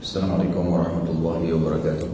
Assalamualaikum warahmatullahi wabarakatuh.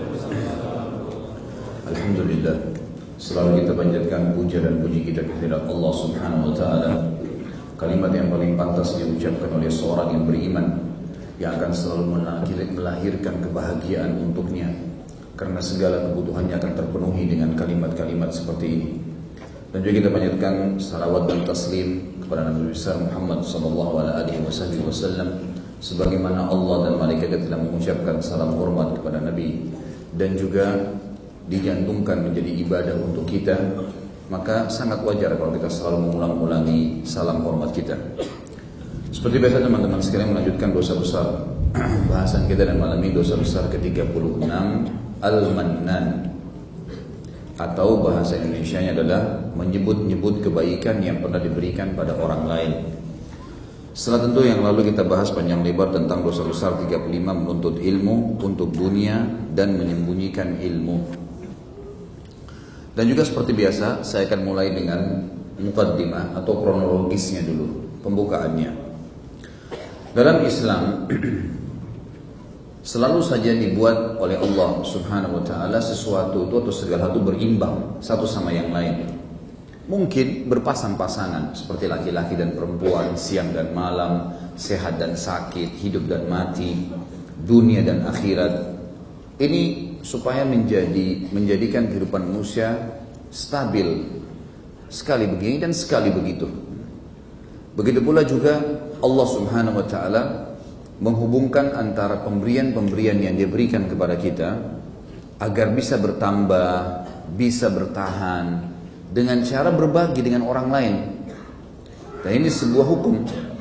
Alhamdulillah, selalu kita panjatkan puja dan puji kita kepada Allah Subhanahu wa taala. Kalimat yang paling pantas diucapkan oleh seorang yang beriman, yang akan selalu melahirkan kebahagiaan untuknya, karena segala kebutuhannya akan terpenuhi dengan kalimat-kalimat seperti ini. Dan juga kita panjatkan salawat dan taslim kepada Nabi besar Muhammad sallallahu alaihi wasallam, sebagaimana Allah dan malaikat telah mengucapkan salam hormat kepada Nabi dan juga digantungkan menjadi ibadah untuk kita, maka sangat wajar kalau kita selalu mengulang-ulangi salam hormat kita. Seperti biasa teman-teman sekalian, melanjutkan dosa besar. Bahasan kita dan malam ini dosa besar ke-36, Al-Mannan, atau bahasa Indonesianya adalah menyebut-nyebut kebaikan yang pernah diberikan pada orang lain. Setelah tentu yang lalu kita bahas panjang lebar tentang dosa besar 35, menuntut ilmu untuk dunia dan menyembunyikan ilmu. Dan juga seperti biasa, saya akan mulai dengan muqaddimah atau kronologisnya dulu, pembukaannya. Dalam Islam selalu saja dibuat oleh Allah Subhanahu wa taala sesuatu itu atau segala sesuatu berimbang satu sama yang lain. Mungkin berpasang-pasangan seperti laki-laki dan perempuan, siang dan malam, sehat dan sakit, hidup dan mati, dunia dan akhirat. Ini supaya menjadikan kehidupan manusia stabil, sekali begini dan sekali begitu. Begitu pula juga Allah Subhanahu wa taala menghubungkan antara pemberian-pemberian yang Dia berikan kepada kita agar bisa bertambah, bisa bertahan dengan cara berbagi dengan orang lain. Dan ini sebuah hukum.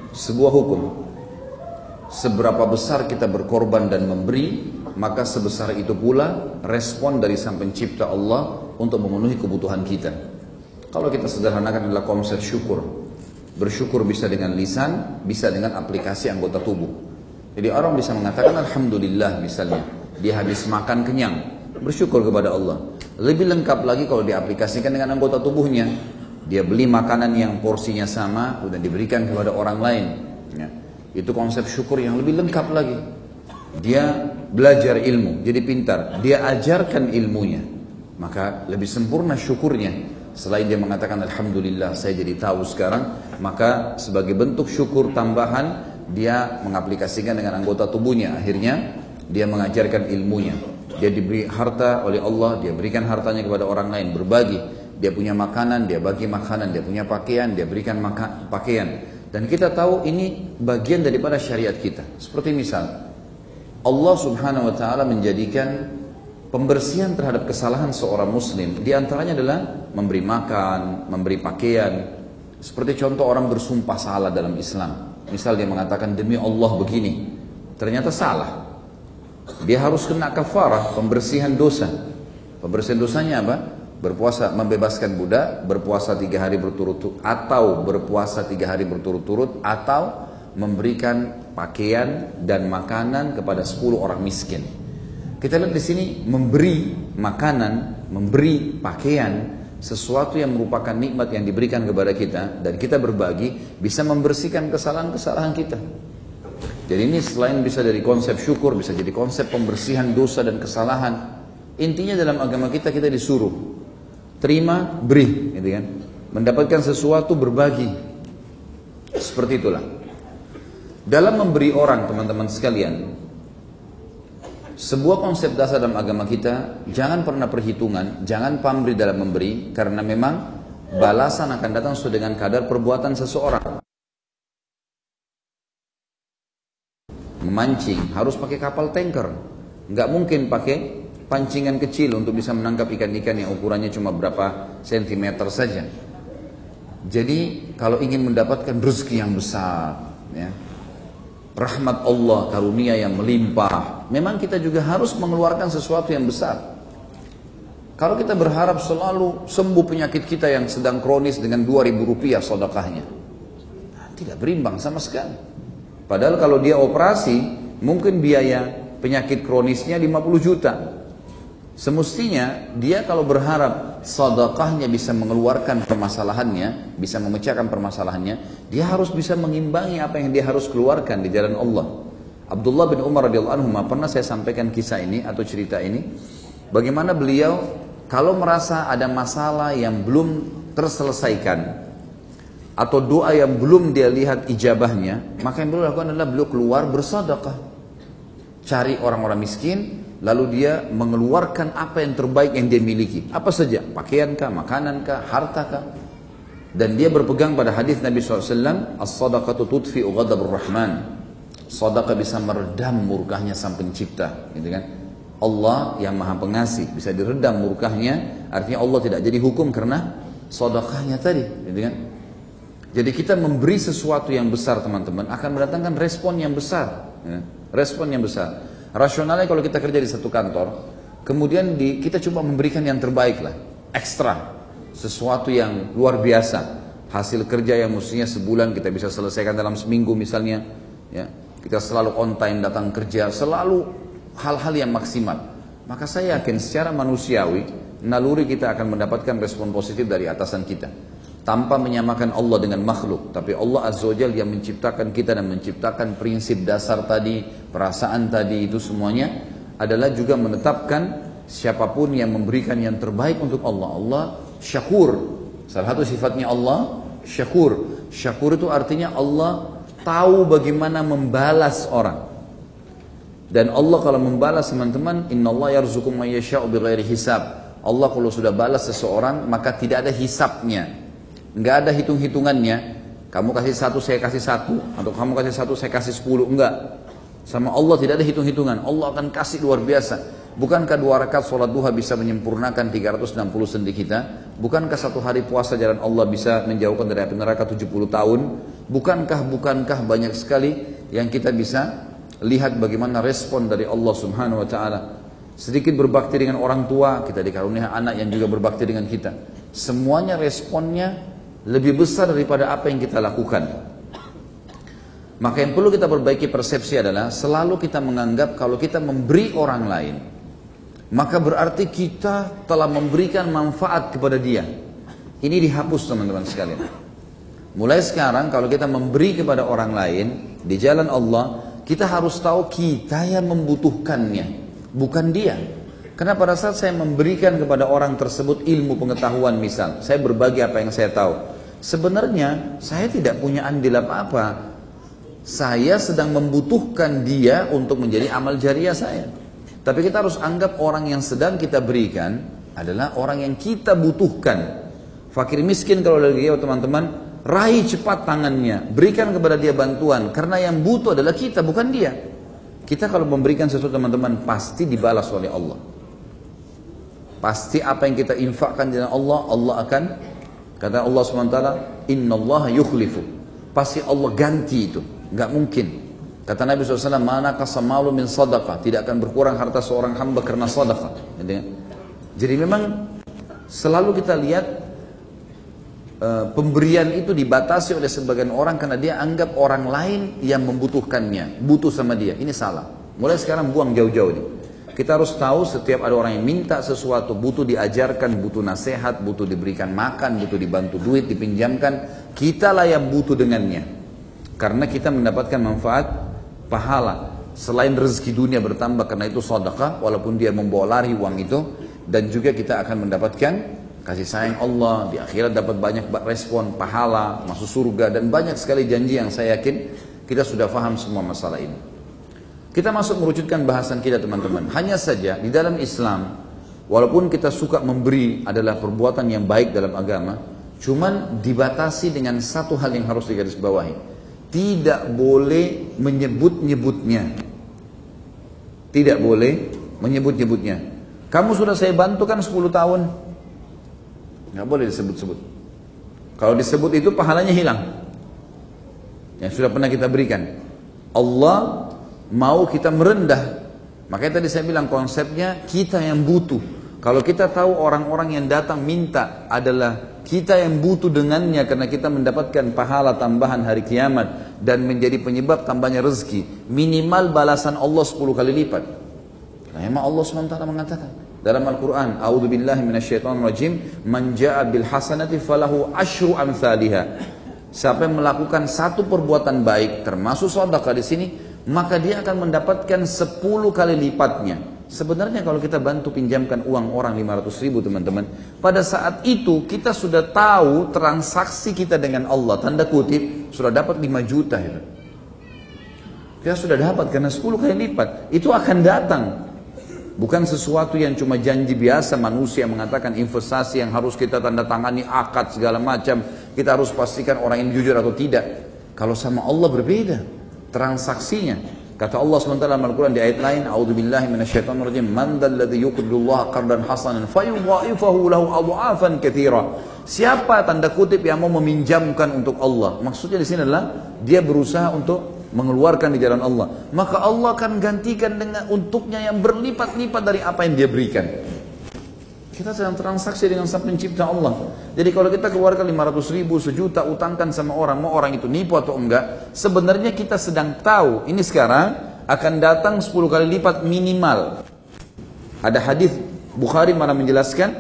Seberapa besar kita berkorban dan memberi, maka sebesar itu pula respon dari Sang Pencipta Allah untuk memenuhi kebutuhan kita. Kalau kita sederhanakan adalah konsep syukur. Bersyukur bisa dengan lisan, bisa dengan aplikasi anggota tubuh. Jadi orang bisa mengatakan Alhamdulillah misalnya, dia habis makan kenyang, bersyukur kepada Allah. Lebih lengkap lagi kalau diaplikasikan dengan anggota tubuhnya. Dia beli makanan yang porsinya sama, kemudian diberikan kepada orang lain. Ya. Itu konsep syukur yang lebih lengkap lagi. Dia belajar ilmu, jadi pintar. Dia ajarkan ilmunya, maka lebih sempurna syukurnya. Selain dia mengatakan Alhamdulillah saya jadi tahu sekarang, maka sebagai bentuk syukur tambahan, dia mengaplikasikan dengan anggota tubuhnya. Akhirnya dia mengajarkan ilmunya. Dia diberi harta oleh Allah, dia berikan hartanya kepada orang lain, berbagi. Dia punya makanan, dia bagi makanan. Dia punya pakaian, dia berikan pakaian. Dan kita tahu ini bagian daripada syariat kita. Seperti misal, Allah Subhanahu wa taala menjadikan pembersihan terhadap kesalahan seorang muslim, di antaranya adalah memberi makan, memberi pakaian. Seperti contoh orang bersumpah salah dalam Islam. Misal dia mengatakan demi Allah begini, ternyata salah. Dia harus kena kafarah, pembersihan dosa. Pembersihan dosanya apa? Berpuasa, membebaskan budak, berpuasa 3 hari berturut-turut, atau berpuasa 3 hari berturut-turut, atau memberikan pakaian dan makanan kepada 10 orang miskin. Kita lihat di sini, memberi makanan, memberi pakaian, sesuatu yang merupakan nikmat yang diberikan kepada kita, dan kita berbagi, bisa membersihkan kesalahan-kesalahan kita. Jadi ini selain bisa dari konsep syukur, bisa jadi konsep pembersihan dosa dan kesalahan. Intinya dalam agama kita disuruh terima, beri, gitu kan? Mendapatkan sesuatu, berbagi. Seperti itulah. Dalam memberi orang, teman-teman sekalian, sebuah konsep dasar dalam agama kita, jangan pernah perhitungan, jangan pamrih dalam memberi, karena memang balasan akan datang sesuai dengan kadar perbuatan seseorang. Memancing harus pakai kapal tanker, nggak mungkin pakai pancingan kecil untuk bisa menangkap ikan-ikan yang ukurannya cuma berapa sentimeter saja. Jadi kalau ingin mendapatkan rezeki yang besar, ya, rahmat Allah, karunia yang melimpah, memang kita juga harus mengeluarkan sesuatu yang besar. Kalau kita berharap selalu sembuh penyakit kita yang sedang kronis dengan 2.000 rupiah sedekahnya, tidak berimbang sama sekali. Padahal kalau dia operasi, mungkin biaya penyakit kronisnya 50 juta. Semestinya dia kalau berharap sedekahnya bisa mengeluarkan permasalahannya, bisa memecahkan permasalahannya, dia harus bisa mengimbangi apa yang dia harus keluarkan di jalan Allah. Abdullah bin Umar radhiyallahu anhu, pernah saya sampaikan kisah ini atau cerita ini, bagaimana beliau kalau merasa ada masalah yang belum terselesaikan atau doa yang belum dia lihat ijabahnya, maka yang beliau lakukan adalah beliau keluar bersedekah, cari orang-orang miskin, lalu dia mengeluarkan apa yang terbaik yang dia miliki, apa saja, pakaiankah, makanankah, hartakah. Dan dia berpegang pada hadis Nabi SAW, as-sadaqatu tudfi'u ghadabur rahman. Sedekah bisa meredam murkahnya sang pencipta, gitu kan? Allah yang maha pengasih, bisa diredam murkahnya, artinya Allah tidak jadi hukum karena sedekahnya tadi, gitu kan? Jadi kita memberi sesuatu yang besar teman-teman akan mendatangkan respon yang besar, ya? Respon yang besar. Rasionalnya kalau kita kerja di satu kantor, kemudian kita coba memberikan yang terbaik lah, ekstra, sesuatu yang luar biasa, hasil kerja yang mestinya sebulan kita bisa selesaikan dalam seminggu misalnya, ya, kita selalu on time datang kerja, selalu hal-hal yang maksimal, maka saya yakin secara manusiawi naluri kita akan mendapatkan respon positif dari atasan kita, tanpa menyamakan Allah dengan makhluk. Tapi Allah Azza wa Jalla yang menciptakan kita dan menciptakan prinsip dasar tadi, perasaan tadi, itu semuanya adalah juga menetapkan siapapun yang memberikan yang terbaik untuk Allah. Allah syakur. Salah satu sifatnya Allah syakur. Syakur itu artinya Allah tahu bagaimana membalas orang. Dan Allah kalau membalas teman-teman, innallaha yarzuqu man yasha'u bighairi hisab. Allah kalau sudah balas seseorang maka tidak ada hisabnya, nggak ada hitung-hitungannya. Kamu kasih satu saya kasih satu, atau kamu kasih satu saya kasih 10, enggak. Sama Allah tidak ada hitung-hitungan. Allah akan kasih luar biasa. Bukankah 2 rakaat sholat duha bisa menyempurnakan 360 sendi kita? Bukankah 1 hari puasa jalan Allah bisa menjauhkan dari api neraka 70 tahun? Bukankah banyak sekali yang kita bisa lihat bagaimana respon dari Allah Subhanahu wa taala. Sedikit berbakti dengan orang tua, kita dikaruniai anak yang juga berbakti dengan kita. Semuanya responnya lebih besar daripada apa yang kita lakukan. Maka yang perlu kita perbaiki persepsi adalah selalu kita menganggap kalau kita memberi orang lain, maka berarti kita telah memberikan manfaat kepada dia. Ini dihapus teman-teman sekalian. Mulai sekarang kalau kita memberi kepada orang lain di jalan Allah, kita harus tahu kita yang membutuhkannya, bukan dia. Karena pada saat saya memberikan kepada orang tersebut ilmu pengetahuan, misal saya berbagi apa yang saya tahu, sebenarnya saya tidak punya andil apa-apa. Saya sedang membutuhkan dia untuk menjadi amal jariah saya. Tapi kita harus anggap orang yang sedang kita berikan adalah orang yang kita butuhkan. Fakir miskin kalau lagi teman-teman, raih cepat tangannya, berikan kepada dia bantuan, karena yang butuh adalah kita, bukan dia. Kita kalau memberikan sesuatu teman-teman pasti dibalas oleh Allah. Pasti apa yang kita infakkan dengan Allah, Allah akan, kata Allah SWT, innallaha yukhlifu. Pasti Allah ganti itu. Enggak mungkin. Kata Nabi SAW, mana kasamalu min sadaqah, tidak akan berkurang harta seorang hamba karena sadaqah. Jadi memang selalu kita lihat pemberian itu dibatasi oleh sebagian orang karena dia anggap orang lain yang membutuhkannya, butuh sama dia. Ini salah. Mulai sekarang buang jauh-jauh nih. Kita harus tahu setiap ada orang yang minta sesuatu, butuh diajarkan, butuh nasihat, butuh diberikan makan, butuh dibantu duit, dipinjamkan, kitalah yang butuh dengannya. Karena kita mendapatkan manfaat pahala. Selain rezeki dunia bertambah karena itu sedekah, walaupun dia membawa lari uang itu, dan juga kita akan mendapatkan kasih sayang Allah, di akhirat dapat banyak respon, pahala, masuk surga, dan banyak sekali janji yang saya yakin kita sudah paham semua masalah ini. Kita masuk merucutkan bahasan kita teman-teman. Hanya saja di dalam Islam, walaupun kita suka memberi adalah perbuatan yang baik dalam agama, cuman dibatasi dengan satu hal yang harus digarisbawahi. Tidak boleh menyebut-nyebutnya. Tidak boleh menyebut-nyebutnya. Kamu sudah saya bantu kan 10 tahun. Nggak boleh disebut-sebut. Kalau disebut itu pahalanya hilang. Yang sudah pernah kita berikan. Allah mau kita merendah. Makanya tadi saya bilang konsepnya kita yang butuh. Kalau kita tahu orang-orang yang datang minta adalah kita yang butuh dengannya karena kita mendapatkan pahala tambahan hari kiamat dan menjadi penyebab tambahnya rezeki, minimal balasan Allah 10 kali lipat. Nah, memang Allah SWT mengatakan dalam Al-Quran, a'udzubillahi minasyaitonirrajim, man ja'a bil hasanati falahu asyru amsalihha. Siapa yang melakukan satu perbuatan baik termasuk sedekah di sini, maka dia akan mendapatkan 10 kali lipatnya. Sebenarnya kalau kita bantu pinjamkan uang orang 500 ribu teman-teman, pada saat itu kita sudah tahu transaksi kita dengan Allah, tanda kutip, sudah dapat 5 juta itu. Kita sudah dapat karena 10 kali lipat, itu akan datang. Bukan sesuatu yang cuma janji biasa manusia mengatakan investasi yang harus kita tanda tangani akad segala macam, kita harus pastikan orang ini jujur atau tidak. Kalau sama Allah berbeda transaksinya. Kata Allah SWT dalam Al-Quran di ayat lain, A'udzubillahi minasyaitonirrajim, man dzalladzi yuqridullaha qardan hasanan fayudha'ifahu lahu adha'afan katsira. Siapa tanda kutip yang mau meminjamkan untuk Allah? Maksudnya di sini adalah dia berusaha untuk mengeluarkan di jalan Allah, maka Allah akan gantikan dengan untuknya yang berlipat-lipat dari apa yang dia berikan. Kita sedang transaksi dengan Sang Pencipta Allah. Jadi kalau kita keluarkan 500 ribu, 1 juta, utangkan sama orang, mau orang itu nipu atau enggak, sebenarnya kita sedang tahu, ini sekarang akan datang 10 kali lipat minimal. Ada hadis Bukhari malah menjelaskan,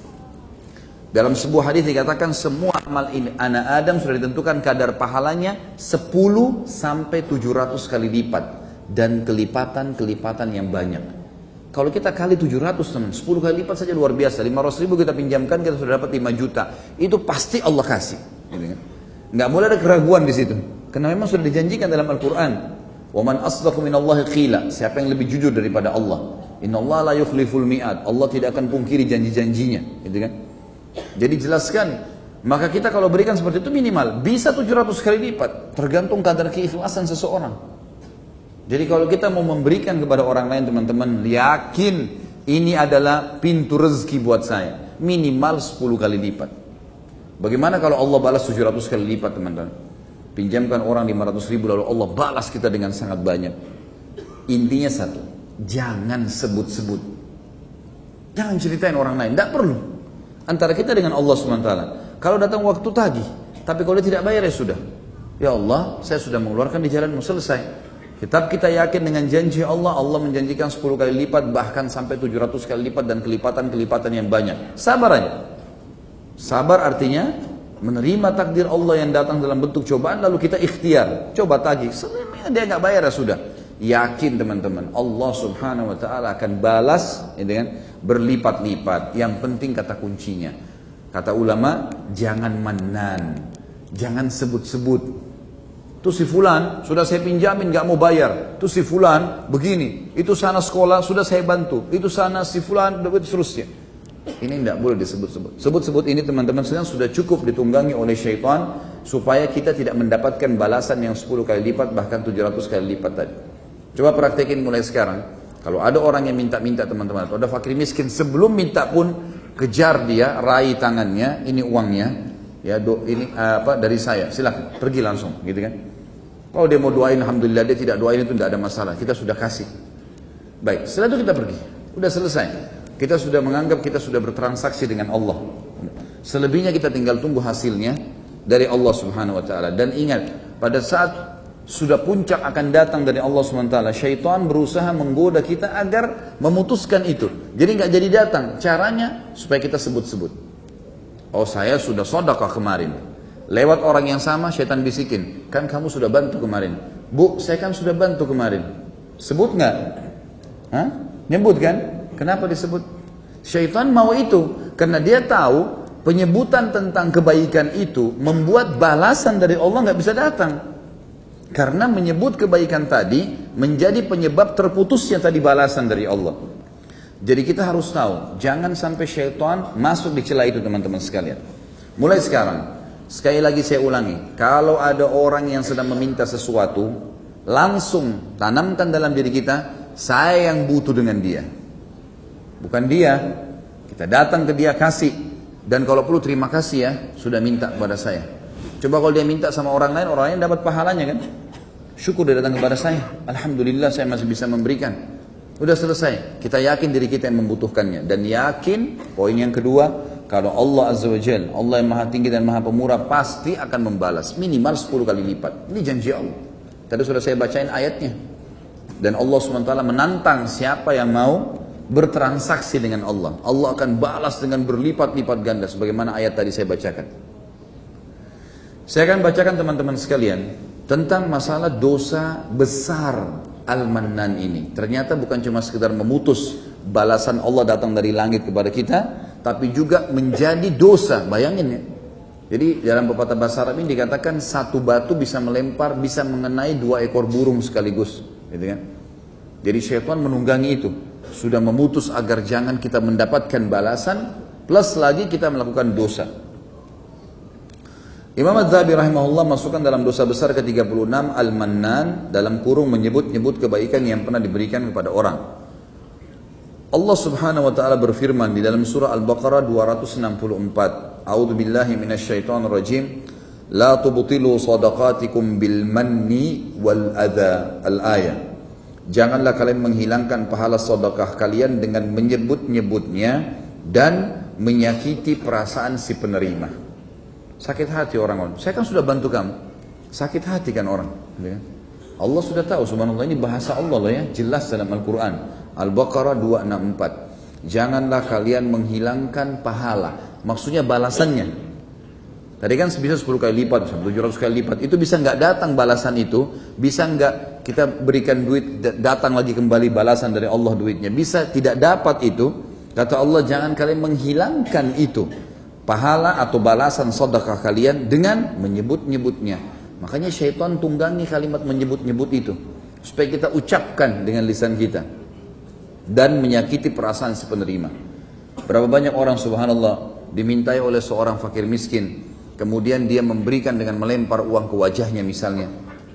dalam sebuah hadis dikatakan semua amal ini anak Adam sudah ditentukan kadar pahalanya 10 sampai 700 kali lipat dan kelipatan-kelipatan yang banyak. Kalau kita kali 700 teman, 10 kali lipat saja luar biasa. 500 ribu kita pinjamkan, kita sudah dapat 5 juta. Itu pasti Allah kasih. Nggak boleh ada keraguan di situ. Karena memang sudah dijanjikan dalam Al-Quran. وَمَنْ أَصْدَقُ مِنَ اللَّهِ قِيلًا. Siapa yang lebih jujur daripada Allah? Inna Allah la yukhliful mi'ad. Allah tidak akan pungkiri janji-janjinya. Gitu kan? Jadi jelaskan. Maka kita kalau berikan seperti itu minimal. Bisa 700 kali lipat. Tergantung kadar keikhlasan seseorang. Jadi kalau kita mau memberikan kepada orang lain teman-teman, yakin ini adalah pintu rezeki buat saya. Minimal 10 kali lipat. Bagaimana kalau Allah balas 700 kali lipat teman-teman? Pinjamkan orang 500 ribu lalu Allah balas kita dengan sangat banyak. Intinya satu, jangan sebut-sebut. Jangan ceritain orang lain, tidak perlu. Antara kita dengan Allah SWT. Kalau datang waktu tagih, tapi kalau dia tidak bayar ya sudah. Ya Allah, saya sudah mengeluarkan di jalanmu, selesai. Tetap kita yakin dengan janji Allah, Allah menjanjikan 10 kali lipat, bahkan sampai 700 kali lipat dan kelipatan-kelipatan yang banyak. Sabar aja. Sabar artinya menerima takdir Allah yang datang dalam bentuk cobaan, lalu kita ikhtiar. Coba tagih, sebenarnya dia nggak bayar ya sudah. Yakin teman-teman, Allah Subhanahu Wa Taala akan balas dengan berlipat-lipat. Yang penting kata kuncinya. Kata ulama, jangan mannan, jangan sebut-sebut. Itu si fulan sudah saya pinjamin gak mau bayar. Itu si fulan begini. Itu sana sekolah sudah saya bantu. Itu sana si fulan begitu seterusnya. Ini tidak boleh disebut-sebut. Sebut-sebut ini teman-teman sekalian sudah cukup ditunggangi oleh syaitan supaya kita tidak mendapatkan balasan yang 10 kali lipat bahkan 700 kali lipat tadi. Coba praktekin mulai sekarang. Kalau ada orang yang minta-minta teman-teman, atau ada fakir miskin, sebelum minta pun kejar dia, raih tangannya, ini uangnya, ya ini dari saya, silakan pergi langsung, gitu kan? Kalau dia mau doain, alhamdulillah, dia tidak doain itu tidak ada masalah, kita sudah kasih. Baik, setelah itu kita pergi, udah selesai. Kita sudah menganggap kita sudah bertransaksi dengan Allah. Selebihnya kita tinggal tunggu hasilnya dari Allah Subhanahu Wa Taala. Dan ingat, pada saat sudah puncak akan datang dari Allah Subhanahu Wa Taala, syaitan berusaha menggoda kita agar memutuskan itu. Jadi nggak jadi datang. Caranya supaya kita sebut-sebut. Oh saya sudah sedekah kemarin. Lewat orang yang sama syaitan bisikin, kan kamu sudah bantu kemarin. Bu, saya kan sudah bantu kemarin. Sebut nggak? Hah? Nyebut kan? Kenapa disebut? Syaitan mau itu karena dia tahu penyebutan tentang kebaikan itu membuat balasan dari Allah nggak bisa datang. Karena menyebut kebaikan tadi menjadi penyebab terputusnya tadi balasan dari Allah. Jadi kita harus tahu, jangan sampai syaitan masuk di celah itu teman-teman sekalian. Mulai sekarang, sekali lagi saya ulangi, kalau ada orang yang sedang meminta sesuatu, langsung tanamkan dalam diri kita, saya yang butuh dengan dia. Bukan dia, kita datang ke dia kasih. Dan kalau perlu terima kasih ya, sudah minta kepada saya. Coba kalau dia minta sama orang lain dapat pahalanya kan? Syukur dia datang kepada saya, alhamdulillah saya masih bisa memberikan. Udah selesai, kita yakin diri kita yang membutuhkannya. Dan yakin, poin yang kedua, kalau Allah Azza wa Jalla, Allah yang maha tinggi dan maha pemurah, pasti akan membalas minimal 10 kali lipat. Ini janji Allah. Tadi sudah saya bacain ayatnya. Dan Allah SWT menantang siapa yang mau bertransaksi dengan Allah. Allah akan balas dengan berlipat-lipat ganda, sebagaimana ayat tadi saya bacakan. Saya akan bacakan teman-teman sekalian tentang masalah dosa besar Al-Mannan ini. Ternyata bukan cuma sekedar memutus balasan Allah datang dari langit kepada kita, tapi juga menjadi dosa. Bayangin ya. Jadi dalam pepatah bahasa Arab ini dikatakan satu batu bisa melempar, bisa mengenai 2 ekor burung sekaligus, gitu kan? Jadi syaitan menunggangi itu, sudah memutus agar jangan kita mendapatkan balasan, plus lagi kita melakukan dosa. Imam Az-Zahabi rahimahullah masukkan dalam dosa besar ke-36 Al-Mannan, dalam kurung menyebut-nyebut kebaikan yang pernah diberikan kepada orang. Allah Subhanahu wa taala berfirman di dalam surah Al-Baqarah 264, A'udzu billahi minasyaitonir rajim, la tubtilu shadaqatikum bil manni wal adza. Al-ayah. Janganlah kalian menghilangkan pahala sedekah kalian dengan menyebut-nyebutnya dan menyakiti perasaan si penerima. Sakit hati orang. Saya kan sudah bantu kamu. Sakit hati kan orang. Allah sudah tahu, subhanallah, ini bahasa Allah loh ya, jelas dalam Al-Quran. Al-Baqarah 264. Janganlah kalian menghilangkan pahala. Maksudnya balasannya. Tadi kan bisa 10 kali lipat, 700 kali lipat. Itu bisa nggak datang balasan itu? Bisa nggak kita berikan duit, datang lagi kembali balasan dari Allah duitnya? Bisa tidak dapat itu? Kata Allah, jangan kalian menghilangkan itu, pahala atau balasan sedekah kalian dengan menyebut-nyebutnya. Makanya syaitan tunggangi kalimat menyebut-nyebut itu, supaya kita ucapkan dengan lisan kita dan menyakiti perasaan si penerima. Berapa banyak orang subhanallah dimintai oleh seorang fakir miskin, kemudian dia memberikan dengan melempar uang ke wajahnya misalnya,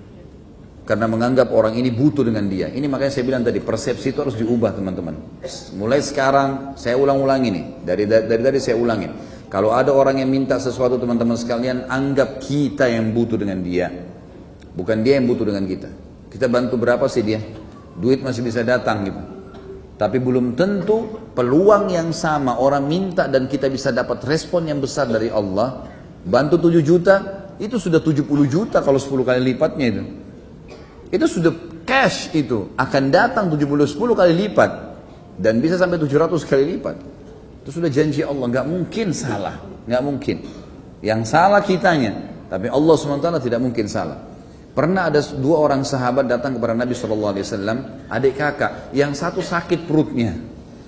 karena menganggap orang ini butuh dengan dia. Ini makanya saya bilang tadi, persepsi itu harus diubah teman-teman. Mulai sekarang saya ulang-ulang ini, dari tadi saya ulangin. Kalau ada orang yang minta sesuatu teman-teman sekalian, anggap kita yang butuh dengan dia, bukan dia yang butuh dengan kita. Kita bantu berapa sih dia? Duit masih bisa datang gitu. Tapi belum tentu peluang yang sama orang minta dan kita bisa dapat respon yang besar dari Allah. Bantu 7 juta, itu sudah 70 juta kalau 10 kali lipatnya itu. Itu sudah cash, itu akan datang 10 kali lipat dan bisa sampai 700 kali lipat. Itu sudah janji Allah, nggak mungkin salah, nggak mungkin. Yang salah kitanya, tapi Allah SWT tidak mungkin salah. Pernah ada 2 orang sahabat datang kepada Nabi SAW, adik kakak, yang satu sakit perutnya.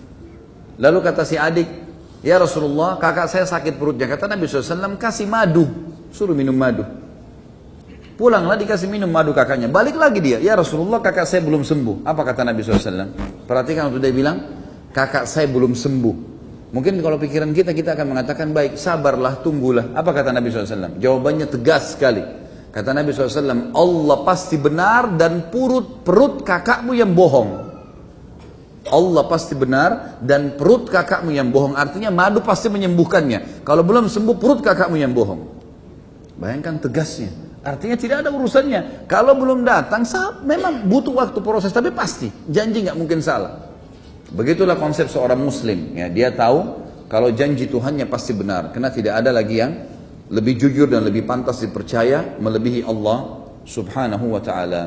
Lalu kata si adik, ya Rasulullah, kakak saya sakit perutnya. Kata Nabi SAW, kasih madu, suruh minum madu. Pulanglah dikasih minum madu kakaknya. Balik lagi dia, ya Rasulullah, kakak saya belum sembuh. Apa kata Nabi SAW? Perhatikan waktu dia bilang, kakak saya belum sembuh. Mungkin kalau pikiran kita akan mengatakan, baik, sabarlah, tunggulah. Apa kata Nabi SAW? Jawabannya tegas sekali. Kata Nabi SAW, Allah pasti benar dan perut kakakmu yang bohong. Allah pasti benar dan perut kakakmu yang bohong. Artinya madu pasti menyembuhkannya. Kalau belum sembuh, perut kakakmu yang bohong. Bayangkan tegasnya. Artinya tidak ada urusannya. Kalau belum datang, memang butuh waktu proses, tapi pasti. Janji nggak mungkin salah. Begitulah konsep seorang muslim. Ya, dia tahu kalau janji Tuhannya pasti benar. Karena tidak ada lagi yang lebih jujur dan lebih pantas dipercaya melebihi Allah subhanahu wa ta'ala.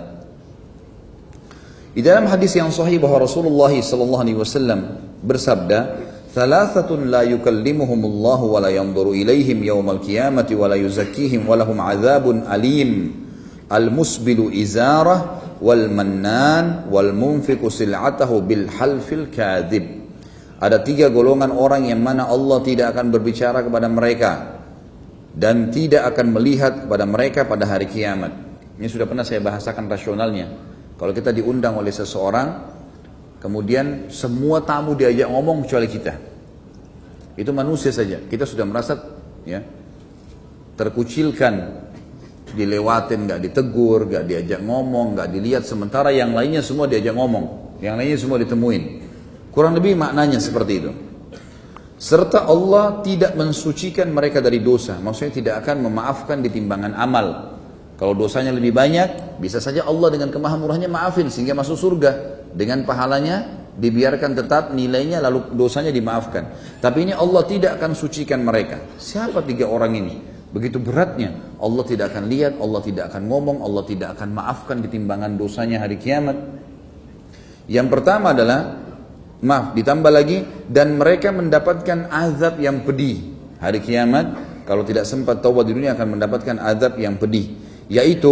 Di dalam hadis yang sahih bahwa Rasulullah SAW bersabda, "Thalathatun la yukallimuhumullahu wa la yanzuru ilaihim yawmal qiyamati wa la yuzakkihim wa lahum 'adzabun alim. Al-musbilu izarah wal mannan wal munfiqu sil'atahu bil halfil kadhib." Ada 3 golongan orang yang mana Allah tidak akan berbicara kepada mereka dan tidak akan melihat kepada mereka pada hari kiamat. Ini sudah pernah saya bahasakan rasionalnya. Kalau kita diundang oleh seseorang, kemudian semua tamu diajak ngomong kecuali kita. Itu manusia saja. Kita sudah merasa ya terkucilkan, dilewatin, nggak ditegur, nggak diajak ngomong, nggak dilihat. Sementara yang lainnya semua diajak ngomong, yang lainnya semua ditemuin. Kurang lebih maknanya seperti itu. Serta Allah tidak mensucikan mereka dari dosa. Maksudnya tidak akan memaafkan di timbangan amal. Kalau dosanya lebih banyak, bisa saja Allah dengan kemahamurahnya maafin sehingga masuk surga. Dengan pahalanya dibiarkan tetap nilainya lalu dosanya dimaafkan. Tapi ini Allah tidak akan sucikan mereka. Siapa 3 orang ini? Begitu beratnya. Allah tidak akan lihat, Allah tidak akan ngomong, Allah tidak akan maafkan di timbangan dosanya hari kiamat. Yang pertama adalah, ditambah lagi, dan mereka mendapatkan azab yang pedih. Hari kiamat, kalau tidak sempat taubat di dunia akan mendapatkan azab yang pedih. Yaitu,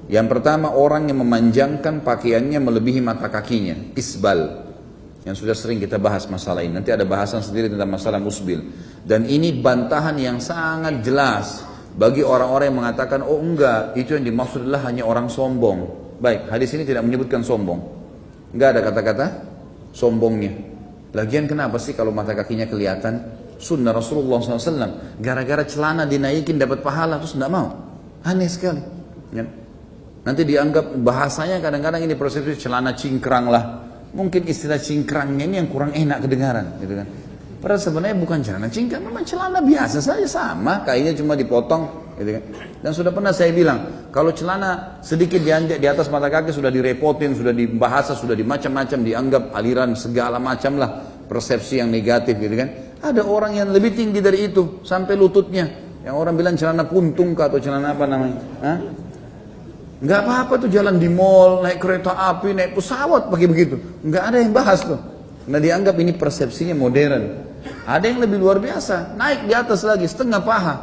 Yang pertama, orang yang memanjangkan pakaiannya melebihi mata kakinya, isbal. Yang sudah sering kita bahas masalah ini. Nanti ada bahasan sendiri tentang masalah musbil. Dan ini bantahan yang sangat jelas bagi orang-orang yang mengatakan, oh enggak, itu yang dimaksud adalah hanya orang sombong. Baik, hadis ini tidak menyebutkan sombong. Enggak ada kata-kata sombongnya. Lagian kenapa sih kalau mata kakinya kelihatan? Sunnah Rasulullah SAW. Gara-gara celana dinaikin dapat pahala, terus tidak mau. Aneh sekali. Ya. Nanti dianggap bahasanya kadang-kadang ini persepsi celana cingkrang lah. Mungkin istilah cingkrangnya ini yang kurang enak kedengaran. Gitu kan. Padahal sebenarnya bukan celana cingkrang, memang celana biasa saja sama. Kainnya cuma dipotong. Gitu kan. Dan sudah pernah saya bilang, kalau celana sedikit dianjak di atas mata kaki sudah direpotin, sudah dibahasa, sudah dimacam-macam, dianggap aliran segala macam lah. Persepsi yang negatif gitu kan. Ada orang yang lebih tinggi dari itu sampai lututnya. Yang orang bilang celana puntung atau celana apa namanya? Hah? Nggak apa-apa tuh jalan di mall, naik kereta api, naik pesawat pakai begitu. Nggak ada yang bahas tuh. Nah dianggap ini persepsinya modern. Ada yang lebih luar biasa, naik di atas lagi setengah paha.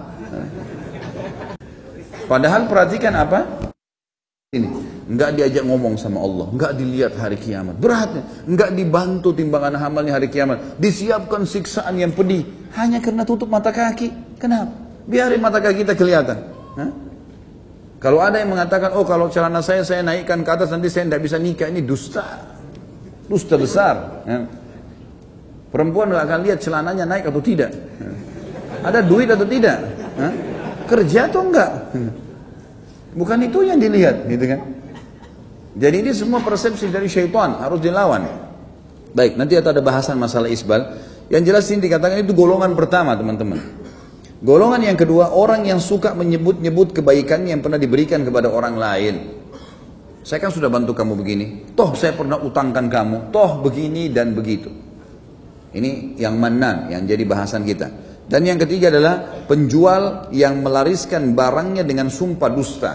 Padahal perhatikan apa? Ini nggak diajak ngomong sama Allah, nggak dilihat hari kiamat, beratnya, nggak dibantu timbangan amalnya hari kiamat, disiapkan siksaan yang pedih hanya karena tutup mata kaki. Kenapa? Biarin mata kaki kita kelihatan. Hah? Kalau ada yang mengatakan, oh kalau celana saya naikkan ke atas nanti saya tidak bisa nikah, ini dusta, dusta besar. Perempuan nggak akan lihat celananya naik atau tidak, ada duit atau tidak, kerja atau enggak. Bukan itu yang dilihat, gitu kan? Jadi ini semua persepsi dari syaitan, harus dilawan. Baik, nanti ada bahasan masalah isbal. Yang jelas ini dikatakan itu golongan pertama, teman-teman. Golongan yang kedua, orang yang suka menyebut-nyebut kebaikan yang pernah diberikan kepada orang lain. Saya kan sudah bantu kamu begini, toh saya pernah utangkan kamu, toh begini dan begitu. Ini yang mannan, yang jadi bahasan kita. Dan yang ketiga adalah penjual yang melariskan barangnya dengan sumpah dusta.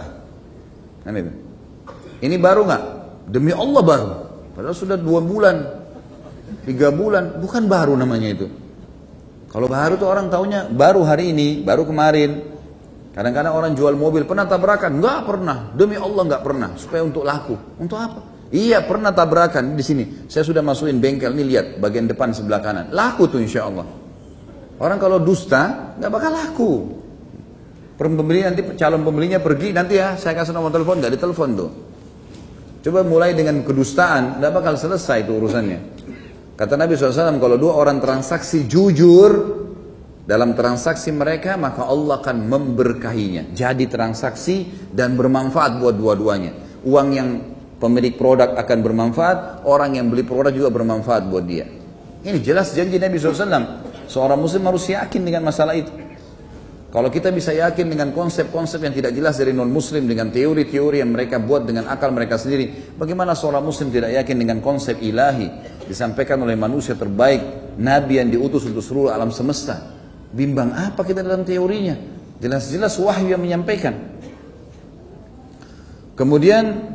Ini baru nggak? Demi Allah baru. Padahal sudah 2 bulan, 3 bulan, bukan baru namanya itu. Kalau baru tuh orang taunya baru hari ini, baru kemarin. Kadang-kadang orang jual mobil, pernah tabrakan? Nggak pernah. Demi Allah nggak pernah. Supaya untuk laku. Untuk apa? Iya pernah tabrakan di sini. Saya sudah masukin bengkel, nih lihat bagian depan sebelah kanan. Laku tuh insya Allah. Orang kalau dusta nggak bakal laku. Pembeli nanti calon pembelinya pergi, nanti ya saya kasih nomor telepon, nggak ditelepon tuh. Coba mulai dengan kedustaan, nggak bakal selesai itu urusannya. Kata Nabi SAW, kalau 2 orang transaksi jujur dalam transaksi mereka, maka Allah akan memberkahinya. Jadi transaksi dan bermanfaat buat dua-duanya. Uang yang pemilik produk akan bermanfaat, orang yang beli produk juga bermanfaat buat dia. Ini jelas janji Nabi SAW. Seorang muslim harus yakin dengan masalah itu. Kalau kita bisa yakin dengan konsep-konsep yang tidak jelas dari non-muslim, dengan teori-teori yang mereka buat dengan akal mereka sendiri, bagaimana seorang muslim tidak yakin dengan konsep ilahi disampaikan oleh manusia terbaik, Nabi yang diutus untuk seluruh alam semesta? Bimbang apa kita dalam teorinya? Jelas-jelas wahyu yang menyampaikan. Kemudian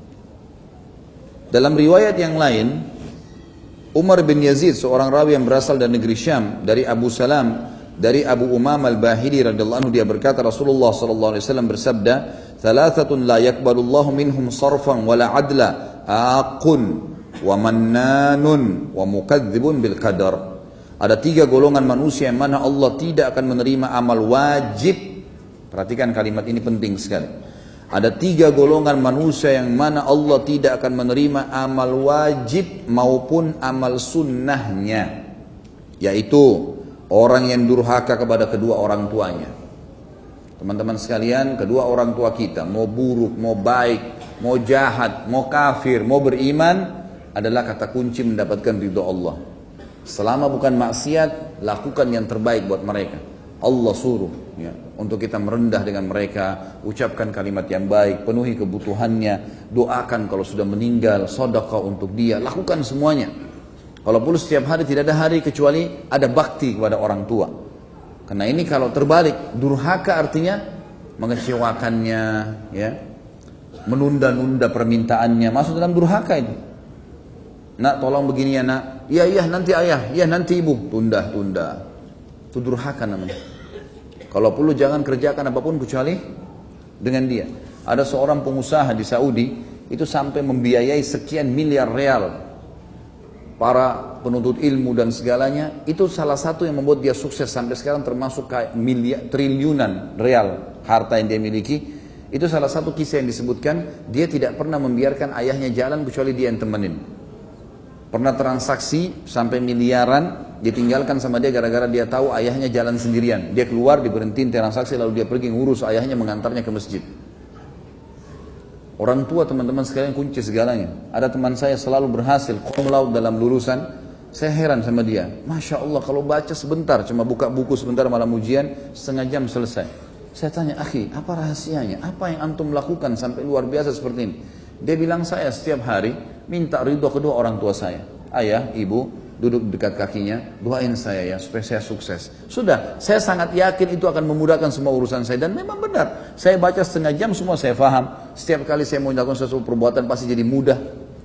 dalam riwayat yang lain, Umar bin Yazid, seorang rawi yang berasal dari negeri Syam, dari Abu Salam, dari Abu Umam al-Bahili radhiyallahu anhu, dia berkata Rasulullah sallallahu alaihi wasallam bersabda, "Thalathatun la yaqbalullahu minhum sarfan wala adla, aqun wa mannanun wa mukadzibun bil qadar." Ada 3 golongan manusia yang mana Allah tidak akan menerima amal wajib. Perhatikan kalimat ini penting sekali. Ada 3 golongan manusia yang mana Allah tidak akan menerima amal wajib maupun amal sunnahnya. Yaitu orang yang durhaka kepada kedua orang tuanya. Teman-teman sekalian, kedua orang tua kita, mau buruk, mau baik, mau jahat, mau kafir, mau beriman, adalah kata kunci mendapatkan ridho Allah. Selama bukan maksiat, lakukan yang terbaik buat mereka. Allah suruh ya, untuk kita merendah dengan mereka, ucapkan kalimat yang baik, penuhi kebutuhannya, doakan kalau sudah meninggal, sedekah untuk dia, lakukan semuanya. Walaupun setiap hari tidak ada hari kecuali ada bakti kepada orang tua. Karena ini kalau terbalik, durhaka artinya mengecewakannya, ya, menunda-nunda permintaannya, masuk dalam durhaka itu. Nak tolong begini ya nak, iya nanti ayah, iya nanti ibu, tunda. Itu durhaka namanya. Kalau perlu jangan kerjakan apapun kecuali dengan dia. Ada seorang pengusaha di Saudi, itu sampai membiayai sekian miliar real. Para penuntut ilmu dan segalanya, itu salah satu yang membuat dia sukses sampai sekarang, termasuk kayak triliunan real harta yang dia miliki. Itu salah satu kisah yang disebutkan, dia tidak pernah membiarkan ayahnya jalan kecuali dia yang temenin. Pernah transaksi sampai miliaran, ditinggalkan sama dia gara-gara dia tahu ayahnya jalan sendirian. Dia keluar, diberhentiin transaksi, lalu dia pergi ngurus ayahnya, mengantarnya ke masjid. Orang tua teman-teman sekalian kunci segalanya. Ada teman saya selalu berhasil cum laude dalam lulusan. Saya heran sama dia. Masya Allah, kalau baca sebentar, cuma buka buku sebentar malam ujian, setengah jam selesai. Saya tanya, akhi, apa rahasianya? Apa yang antum lakukan sampai luar biasa seperti ini? Dia bilang, saya setiap hari minta ridho kedua orang tua saya. Ayah, ibu, duduk dekat kakinya, doain saya ya, supaya saya sukses. Sudah, saya sangat yakin itu akan memudahkan semua urusan saya. Dan memang benar, saya baca setengah jam semua saya faham. Setiap kali saya mau melakukan sesuatu perbuatan pasti jadi mudah.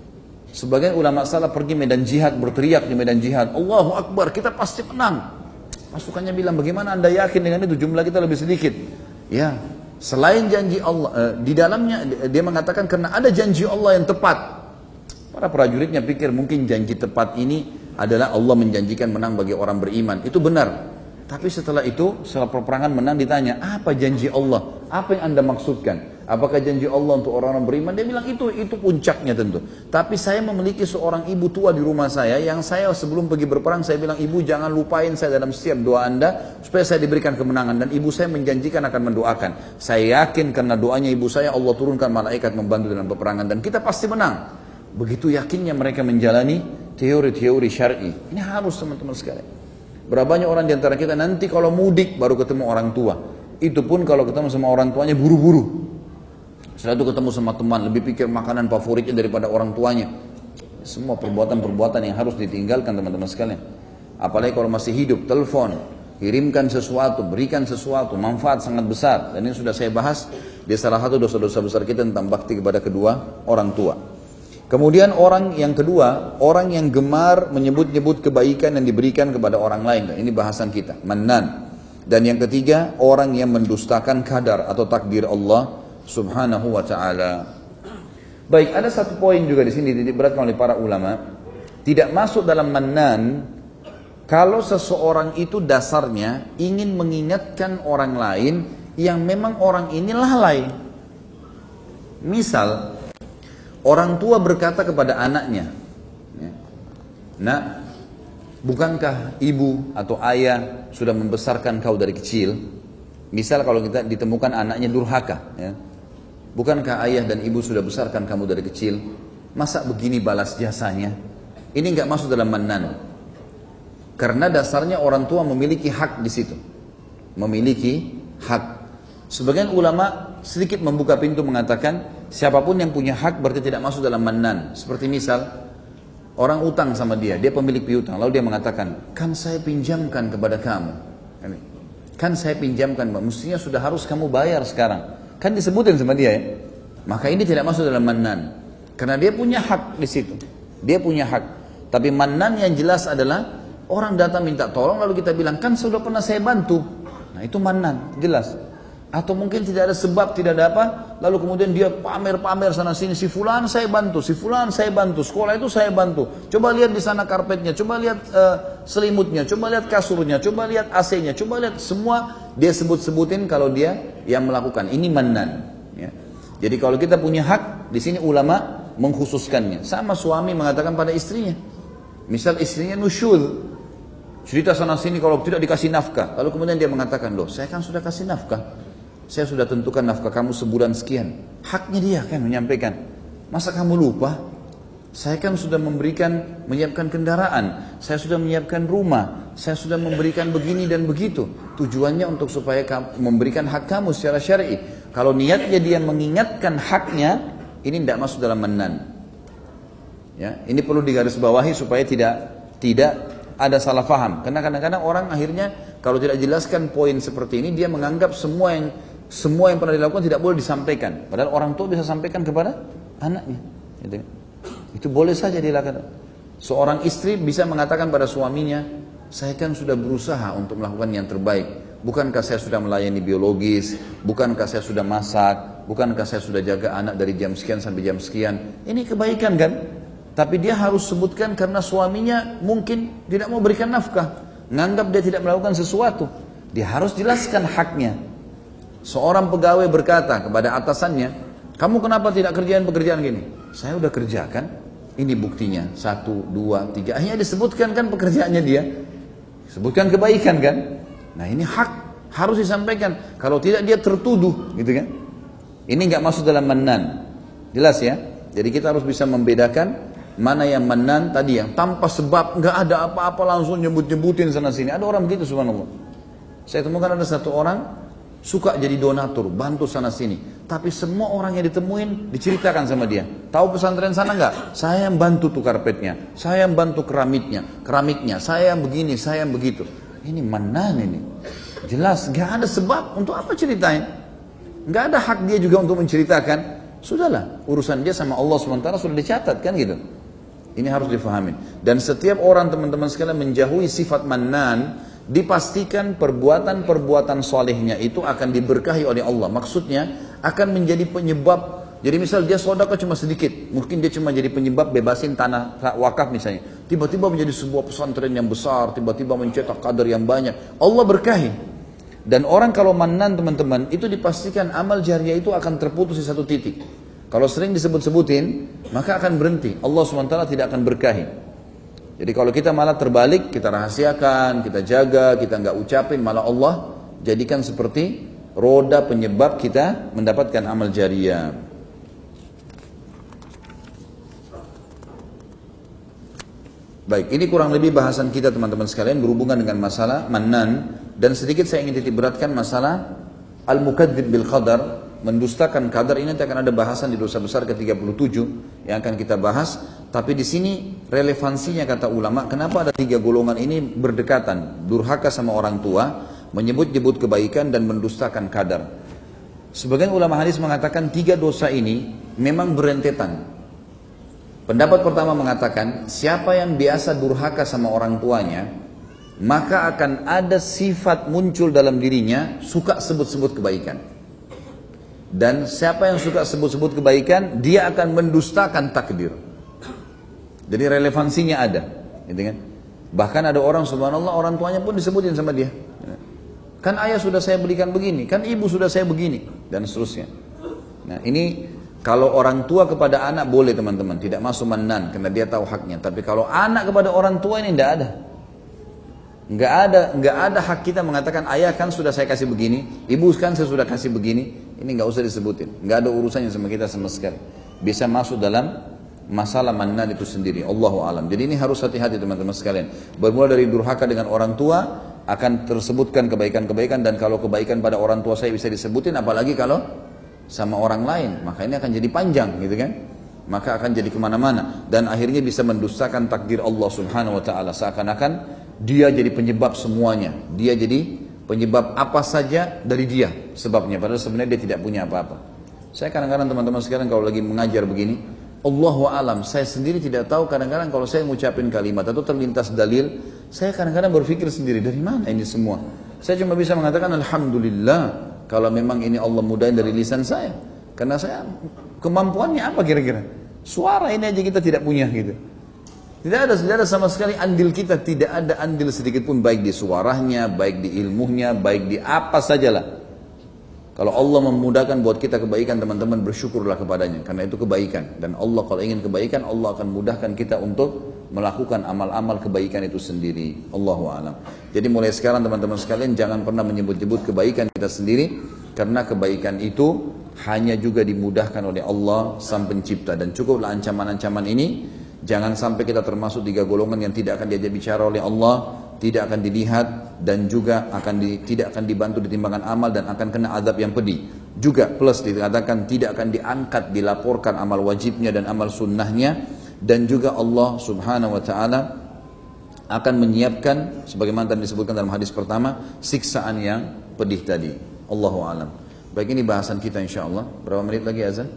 Sebagian ulama salah pergi medan jihad, berteriak di medan jihad, Allahu Akbar, kita pasti menang. Pasukannya bilang, bagaimana anda yakin dengan itu, jumlah kita lebih sedikit. Ya, selain janji Allah, di dalamnya dia mengatakan karena ada janji Allah yang tepat. Para prajuritnya pikir mungkin janji tepat ini adalah Allah menjanjikan menang bagi orang beriman. Itu benar. Tapi setelah itu, setelah peperangan menang, ditanya, apa janji Allah? Apa yang anda maksudkan? Apakah janji Allah untuk orang-orang beriman? Dia bilang itu puncaknya tentu. Tapi saya memiliki seorang ibu tua di rumah saya, yang saya sebelum pergi berperang, saya bilang, ibu jangan lupain saya dalam setiap doa anda, supaya saya diberikan kemenangan. Dan ibu saya menjanjikan akan mendoakan. Saya yakin karena doanya ibu saya, Allah turunkan malaikat membantu dalam peperangan. Dan kita pasti menang. Begitu yakinnya mereka menjalani teori-teori syar'i. Ini harus teman-teman sekalian. Berapa banyak orang di antara kita nanti kalau mudik baru ketemu orang tua. Itu pun kalau ketemu sama orang tuanya buru-buru. Setelah itu ketemu sama teman, lebih pikir makanan favoritnya daripada orang tuanya. Semua perbuatan-perbuatan yang harus ditinggalkan teman-teman sekalian. Apalagi kalau masih hidup, telepon, kirimkan sesuatu, berikan sesuatu, manfaat sangat besar. Dan ini sudah saya bahas di salah satu dosa-dosa besar kita tentang bakti kepada kedua orang tua. Kemudian orang yang kedua, orang yang gemar menyebut-nyebut kebaikan yang diberikan kepada orang lain. Ini bahasan kita, mannan. Dan yang ketiga, orang yang mendustakan kadar atau takdir Allah subhanahu wa ta'ala. Baik, ada satu poin juga di sini diberatkan oleh para ulama. Tidak masuk dalam mannan kalau seseorang itu dasarnya ingin mengingatkan orang lain yang memang orang ini lalai. Misal, orang tua berkata kepada anaknya, nak, bukankah ibu atau ayah sudah membesarkan kau dari kecil? Misal kalau kita ditemukan anaknya durhaka, ya. Bukankah ayah dan ibu sudah besarkan kamu dari kecil? Masa begini balas jasanya? Ini nggak masuk dalam mannan. Karena dasarnya orang tua memiliki hak di situ. Memiliki hak. Sebagian ulama sedikit membuka pintu mengatakan, siapapun yang punya hak berarti tidak masuk dalam mannan. Seperti misal, orang utang sama dia pemilik piutang, lalu dia mengatakan, kan saya pinjamkan kepada kamu. Kan saya pinjamkan, mestinya sudah harus kamu bayar sekarang. Kan disebutin sama dia ya. Maka ini tidak masuk dalam mannan. Karena dia punya hak di situ. Dia punya hak. Tapi mannan yang jelas adalah, orang datang minta tolong lalu kita bilang, kan sudah pernah saya bantu. Nah itu mannan, jelas. Atau mungkin tidak ada sebab, tidak ada apa, lalu kemudian dia pamer-pamer sana sini, si fulan saya bantu, si fulan saya bantu, sekolah itu saya bantu. Coba lihat di sana karpetnya, coba lihat selimutnya, coba lihat kasurnya, coba lihat AC-nya, coba lihat semua dia sebut-sebutin kalau dia yang melakukan. Ini mannan. Ya. Jadi kalau kita punya hak, di sini ulama mengkhususkannya. Sama suami mengatakan pada istrinya. Misal istrinya nusyul, cerita sana sini kalau tidak dikasih nafkah. Lalu kemudian dia mengatakan, loh saya kan sudah kasih nafkah. Saya sudah tentukan nafkah kamu sebulan sekian. Haknya dia kan menyampaikan. Masa kamu lupa? Saya kan sudah menyiapkan kendaraan. Saya sudah menyiapkan rumah. Saya sudah memberikan begini dan begitu. Tujuannya untuk supaya kamu memberikan hak kamu secara syar'i. Kalau niatnya dia mengingatkan haknya, ini tidak masuk dalam mannan. Ya, ini perlu digarisbawahi supaya tidak ada salah faham. Karena kadang-kadang orang akhirnya kalau tidak jelaskan poin seperti ini, dia menganggap semua yang pernah dilakukan tidak boleh disampaikan. Padahal orang tua bisa sampaikan kepada anaknya. Itu boleh saja dilakukan. Seorang istri bisa mengatakan pada suaminya, saya kan sudah berusaha untuk melakukan yang terbaik. Bukankah saya sudah melayani biologis? Bukankah saya sudah masak? Bukankah saya sudah jaga anak dari jam sekian sampai jam sekian? Ini kebaikan kan? Tapi dia harus sebutkan karena suaminya mungkin tidak mau berikan nafkah. Nganggap dia tidak melakukan sesuatu. Dia harus jelaskan haknya. Seorang pegawai berkata kepada atasannya, kamu kenapa tidak kerjain pekerjaan gini? Saya udah kerjakan, ini buktinya. 1, 2, 3. Akhirnya disebutkan kan pekerjaannya dia. Sebutkan kebaikan kan? Nah ini hak, harus disampaikan. Kalau tidak dia tertuduh gitu kan. Ini nggak masuk dalam mannan. Jelas ya? Jadi kita harus bisa membedakan mana yang mannan tadi, yang tanpa sebab, nggak ada apa-apa langsung nyebut-nyebutin sana sini. Ada orang begitu subhanallah. Saya temukan ada satu orang suka jadi donatur, bantu sana sini. Tapi semua orang yang ditemuin diceritakan sama dia. Tahu pesantren sana nggak? Saya yang bantu tuh karpetnya, saya yang bantu keramiknya, saya yang begini, saya yang begitu. Ini mannan ini. Jelas nggak ada sebab untuk apa ceritain. Nggak ada hak dia juga untuk menceritakan. Sudahlah, urusan dia sama Allah SWT sudah dicatat kan gitu. Ini harus difahami. Dan setiap orang teman-teman sekalian menjauhi sifat mannan, dipastikan perbuatan-perbuatan solehnya itu akan diberkahi oleh Allah. Maksudnya akan menjadi penyebab. Jadi misal dia sedekah cuma sedikit, mungkin dia cuma jadi penyebab bebasin tanah wakaf misalnya. Tiba-tiba menjadi sebuah pesantren yang besar, tiba-tiba mencetak kader yang banyak. Allah berkahi. Dan orang kalau mannan teman-teman, itu dipastikan amal jariah itu akan terputus di satu titik. Kalau sering disebut-sebutin, maka akan berhenti. Allah SWT tidak akan berkahi. Jadi kalau kita malah terbalik, kita rahasiakan, kita jaga, kita nggak ucapin, malah Allah jadikan seperti roda penyebab kita mendapatkan amal jariah. Baik, ini kurang lebih bahasan kita teman-teman sekalian berhubungan dengan masalah mannan. Dan sedikit saya ingin titik beratkan masalah al-mukadzib bil qadar, mendustakan qadar. Ini nanti akan ada bahasan di dosa besar ke-37 yang akan kita bahas. Tapi di sini relevansinya kata ulama, kenapa ada 3 golongan ini berdekatan? Durhaka sama orang tua, menyebut-nyebut kebaikan dan mendustakan qadar. Sebagian ulama hadis mengatakan 3 dosa ini memang berentetan. Pendapat pertama mengatakan, siapa yang biasa durhaka sama orang tuanya, maka akan ada sifat muncul dalam dirinya suka sebut-sebut kebaikan. Dan siapa yang suka sebut-sebut kebaikan, dia akan mendustakan takdir. Jadi relevansinya ada, gitu kan? Bahkan ada orang subhanallah orang tuanya pun disebutin sama dia. Kan ayah sudah saya belikan begini, kan ibu sudah saya begini, dan seterusnya. Nah ini kalau orang tua kepada anak boleh teman-teman, tidak masuk mannan karena dia tahu haknya. Tapi kalau anak kepada orang tua ini tidak ada. Nggak ada hak kita mengatakan ayah kan sudah saya kasih begini, ibu kan saya sudah kasih begini. Ini nggak usah disebutin, nggak ada urusannya sama kita sama sekali. Bisa masuk dalam masalah mannan itu sendiri. Allahu alam. Jadi ini harus hati-hati teman-teman sekalian. Bermula dari durhaka dengan orang tua akan tersebutkan kebaikan-kebaikan, dan kalau kebaikan pada orang tua saya bisa disebutin, apalagi kalau sama orang lain, maka ini akan jadi panjang, gitu kan? Maka akan jadi kemana-mana dan akhirnya bisa mendustakan takdir Allah Subhanahu Wa Taala. Seakan-akan dia jadi penyebab semuanya, dia jadi penyebab apa saja dari dia sebabnya, padahal sebenarnya dia tidak punya apa-apa. Saya kadang-kadang teman-teman sekalian kalau lagi mengajar begini, Allahu alam, saya sendiri tidak tahu. Kadang-kadang kalau saya mengucapin kalimat atau terlintas dalil, saya kadang-kadang berpikir sendiri, dari mana ini semua? Saya cuma bisa mengatakan Alhamdulillah kalau memang ini Allah mudahin dari lisan saya, karena saya kemampuannya apa kira-kira? Suara ini aja kita tidak punya gitu. Tidak ada sama sekali andil kita, tidak ada andil sedikit pun, baik di suaranya, baik di ilmunya, baik di apa sajalah. Kalau Allah memudahkan buat kita kebaikan, teman-teman bersyukurlah kepadanya, karena itu kebaikan. Dan Allah kalau ingin kebaikan, Allah akan mudahkan kita untuk melakukan amal-amal kebaikan itu sendiri. Allahu a'lam. Jadi mulai sekarang teman-teman sekalian jangan pernah menyebut-nyebut kebaikan kita sendiri, karena kebaikan itu hanya juga dimudahkan oleh Allah sang pencipta. Dan cukuplah ancaman-ancaman ini. Jangan sampai kita termasuk 3 golongan yang tidak akan diajak bicara oleh Allah, tidak akan dilihat, dan juga tidak akan dibantu di timbangan amal, dan akan kena azab yang pedih. Juga plus dikatakan tidak akan diangkat, dilaporkan amal wajibnya dan amal sunnahnya, dan juga Allah Subhanahu Wa Taala akan menyiapkan sebagaimana tadi disebutkan dalam hadis pertama, siksaan yang pedih tadi. Allahu a'lam. Baik, ini bahasan kita insyaallah. Berapa menit lagi azan?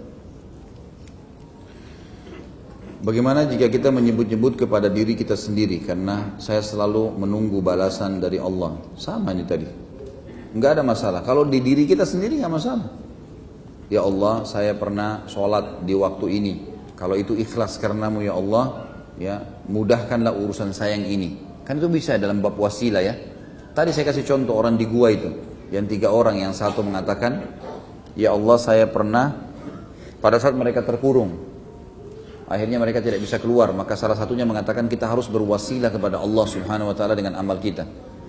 Bagaimana jika kita menyebut-nyebut kepada diri kita sendiri, karena saya selalu menunggu balasan dari Allah. Sama ini tadi. nggak ada masalah. Kalau di diri kita sendiri nggak masalah. Ya Allah, saya pernah sholat di waktu ini. Kalau itu ikhlas karenamu ya Allah, ya mudahkanlah urusan saya yang ini. Kan itu bisa dalam bab wasilah ya. Tadi saya kasih contoh orang di gua itu, yang 3 orang, yang satu mengatakan, ya Allah saya pernah pada saat mereka terkurung, akhirnya mereka tidak bisa keluar, maka salah satunya mengatakan kita harus berwasilah kepada Allah Subhanahu Wa Taala dengan amal kita.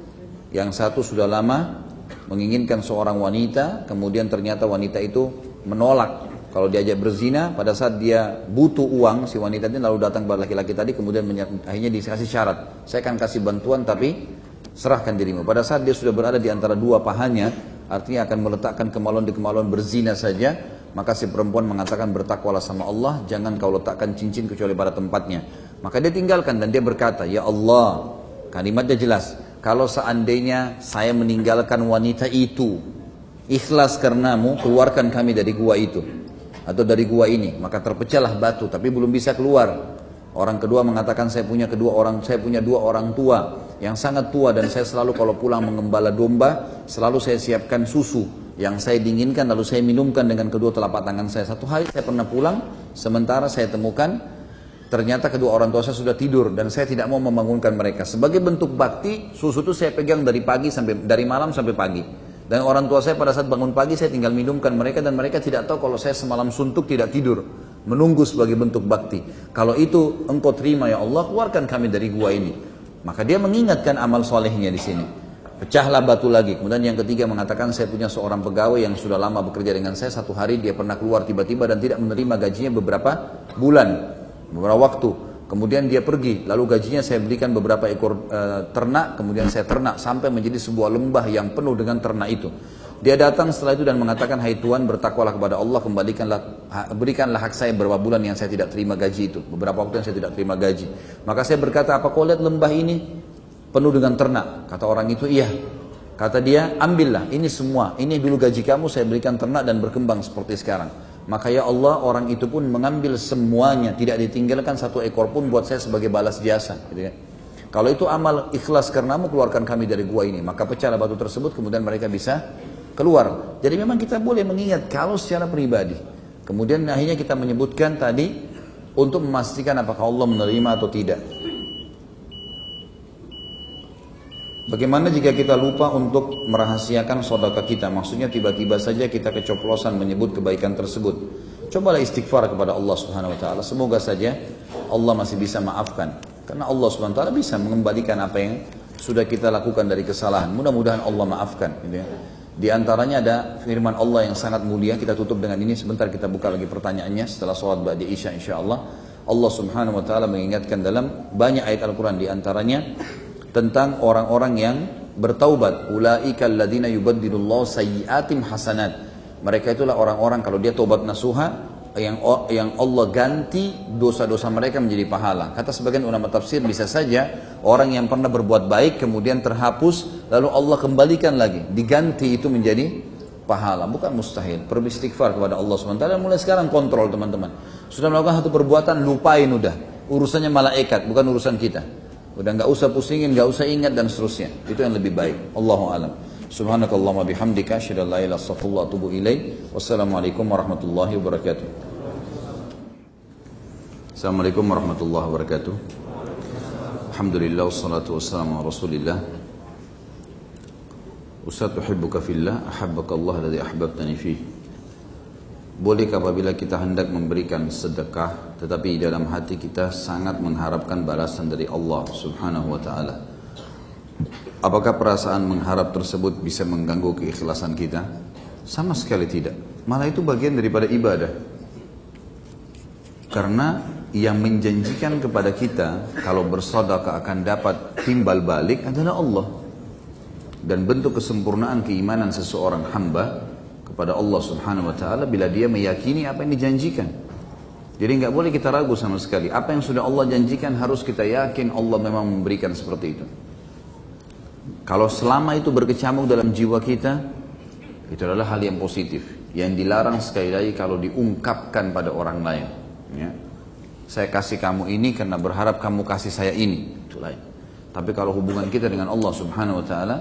Yang satu sudah lama menginginkan seorang wanita, kemudian ternyata wanita itu menolak kalau diajak berzina. Pada saat dia butuh uang, si wanita ini lalu datang kepada laki-laki tadi, kemudian akhirnya dikasih syarat, saya akan kasih bantuan tapi serahkan dirimu. Pada saat dia sudah berada di antara dua pahanya, artinya akan meletakkan kemaluan berzina saja, maka si perempuan mengatakan bertakwalah sama Allah, jangan kau letakkan cincin kecuali pada tempatnya. Maka dia tinggalkan dan dia berkata, ya Allah, kalimatnya jelas, kalau seandainya saya meninggalkan wanita itu ikhlas karenamu, keluarkan kami dari gua itu atau dari gua ini, maka terpecahlah batu, tapi belum bisa keluar. Orang kedua mengatakan saya punya 2 orang tua yang sangat tua, dan saya selalu kalau pulang mengembala domba, selalu saya siapkan susu yang saya dinginkan lalu saya minumkan dengan kedua telapak tangan saya. Satu hari saya pernah pulang, sementara saya temukan ternyata kedua orang tua saya sudah tidur dan saya tidak mau membangunkan mereka. Sebagai bentuk bakti, susu itu saya pegang dari malam sampai pagi. Dan orang tua saya pada saat bangun pagi saya tinggal minumkan mereka, dan mereka tidak tahu kalau saya semalam suntuk tidak tidur, menunggu sebagai bentuk bakti. Kalau itu engkau terima ya Allah, keluarkan kami dari gua ini. Maka dia mengingatkan amal solehnya di sini. Pecahlah batu lagi. Kemudian yang ketiga mengatakan saya punya seorang pegawai yang sudah lama bekerja dengan saya. Satu hari dia pernah keluar tiba-tiba dan tidak menerima gajinya beberapa bulan, beberapa waktu. Kemudian dia pergi, lalu gajinya saya belikan beberapa ekor ternak, kemudian saya ternak sampai menjadi sebuah lembah yang penuh dengan ternak itu. Dia datang setelah itu dan mengatakan, hai Tuhan, bertakwalah kepada Allah, berikanlah hak saya beberapa bulan yang saya tidak terima gaji itu, beberapa waktu yang saya tidak terima gaji. Maka saya berkata, apa kau lihat lembah ini penuh dengan ternak? Kata orang itu, iya. Kata dia, ambillah, ini semua, ini dulu gaji kamu, saya berikan ternak dan berkembang seperti sekarang. Maka ya Allah, orang itu pun mengambil semuanya, tidak ditinggalkan satu ekor pun buat saya sebagai balas jasa. Gitu kan. Kalau itu amal ikhlas karenamu, keluarkan kami dari gua ini. Maka pecahlah batu tersebut, kemudian mereka bisa keluar. Jadi memang kita boleh mengingat kalau secara pribadi. Kemudian akhirnya kita menyebutkan tadi untuk memastikan apakah Allah menerima atau tidak. Bagaimana jika kita lupa untuk merahasiakan sedekah kita? Maksudnya tiba-tiba saja kita kecoplosan menyebut kebaikan tersebut. Cobalah istighfar kepada Allah Subhanahu Wa Taala. Semoga saja Allah masih bisa maafkan. Karena Allah Subhanahu Wa Taala bisa mengembalikan apa yang sudah kita lakukan dari kesalahan. Mudah-mudahan Allah maafkan. Gitu ya. Di antaranya ada firman Allah yang sangat mulia. Kita tutup dengan ini. Sebentar kita buka lagi pertanyaannya setelah sholat ba'da isya insyaAllah. Allah Subhanahu Wa Taala mengingatkan dalam banyak ayat Al-Quran. Di antaranya tentang orang-orang yang bertaubat. Ulaika alladziina yubaddilullahu sayyi'atim hasanat. Mereka itulah orang-orang kalau dia taubat nasuha yang Allah ganti dosa-dosa mereka menjadi pahala. Kata sebagian ulama tafsir, bisa saja orang yang pernah berbuat baik kemudian terhapus lalu Allah kembalikan lagi, diganti itu menjadi pahala. Bukan mustahil. Beristighfar kepada Allah SWT. Mulai sekarang kontrol teman-teman. Sudah melakukan satu perbuatan, lupain udah. Urusannya malaikat, bukan urusan kita. Udah nggak usah pusingin, nggak usah ingat dan seterusnya. Itu yang lebih baik. Allahu a'lam. Subhanakallahumma bihamdika asyhadu an la ilaha illa anta astaghfiruka wa atubu ilaik. Wassalamualaikum warahmatullahi wabarakatuh. Assalamualaikum warahmatullahi wabarakatuh. Alhamdulillah wassalatu wassalamu ala Rasulillah. Ustaz, uhibbuka fillah, ahabbaka Allah alladhi ahbabtani fih. Bolehkah apabila kita hendak memberikan sedekah tetapi dalam hati kita sangat mengharapkan balasan dari Allah Subhanahu wa taala? Apakah perasaan mengharap tersebut bisa mengganggu keikhlasan kita? Sama sekali tidak. Malah itu bagian daripada ibadah. Karena yang menjanjikan kepada kita kalau bersedekah akan dapat timbal balik adalah Allah. Dan bentuk kesempurnaan keimanan seseorang hamba kepada Allah Subhanahu wa taala bila dia meyakini apa yang dijanjikan. Jadi nggak boleh kita ragu sama sekali. Apa yang sudah Allah janjikan harus kita yakin Allah memang memberikan seperti itu. Kalau selama itu berkecamuk dalam jiwa kita, itu adalah hal yang positif. Yang dilarang sekali lagi kalau diungkapkan pada orang lain. Ya. Saya kasih kamu ini karena berharap kamu kasih saya ini. Itu lain. Tapi kalau hubungan kita dengan Allah Subhanahu wa taala,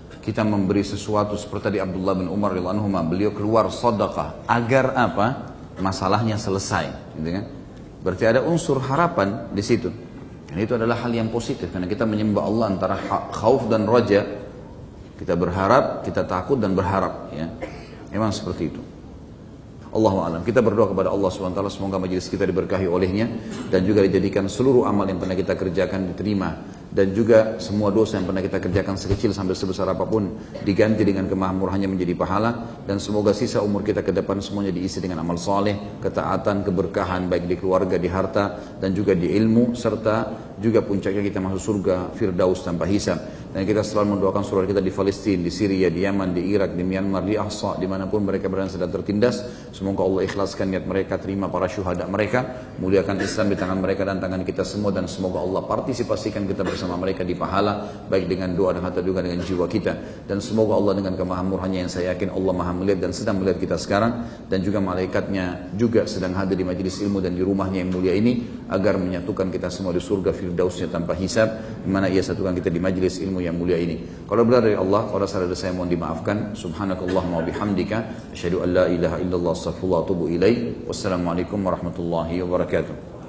kita memberi sesuatu seperti tadi Abdullah bin Umar radhiyallahu anhu, beliau keluar sedekah agar apa? Masalahnya selesai, gitu kan? Berarti ada unsur harapan di situ. Dan itu adalah hal yang positif karena kita menyembah Allah antara khauf dan raja. Kita berharap, kita takut dan berharap, ya. Memang seperti itu. Allahu a'lam. Kita berdoa kepada Allah SWT semoga majelis kita diberkahi olehnya dan juga dijadikan seluruh amal yang pernah kita kerjakan diterima, dan juga semua dosa yang pernah kita kerjakan sekecil sampai sebesar apapun diganti dengan kemahamurahannya menjadi pahala, dan semoga sisa umur kita ke depan semuanya diisi dengan amal saleh, ketaatan, keberkahan baik di keluarga, di harta dan juga di ilmu, serta juga puncaknya kita masuk surga Firdaus tanpa hisab. Dan kita selalu mendoakan saudara kita di Palestina, di Syria, di Yaman, di Irak, di Myanmar, di Ahsa, dimanapun mereka berada sedang tertindas. Semoga Allah ikhlaskan niat mereka, terima para syuhada mereka, muliakan Islam di tangan mereka dan tangan kita semua, dan semoga Allah partisipasikan kita bersama mereka di pahala, baik dengan doa dan harta juga dengan jiwa kita. Dan semoga Allah dengan kemahamurahannya yang saya yakin Allah maha melihat dan sedang melihat kita sekarang, dan juga malaikatnya juga sedang hadir di majelis ilmu dan di rumahnya yang mulia ini, agar menyatukan kita semua di surga Firdausnya tanpa hisab, di mana ia satukan kita di majelis ilmu yang mulia ini. Kalau benar dari Allah, kalau salah saya mohon dimaafkan. Subhanakallahumma wa bihamdika, asyhadu an la ilaha illallah, astaghfirullah wa atubu ilaih. Wassalamualaikum warahmatullahi wabarakatuh.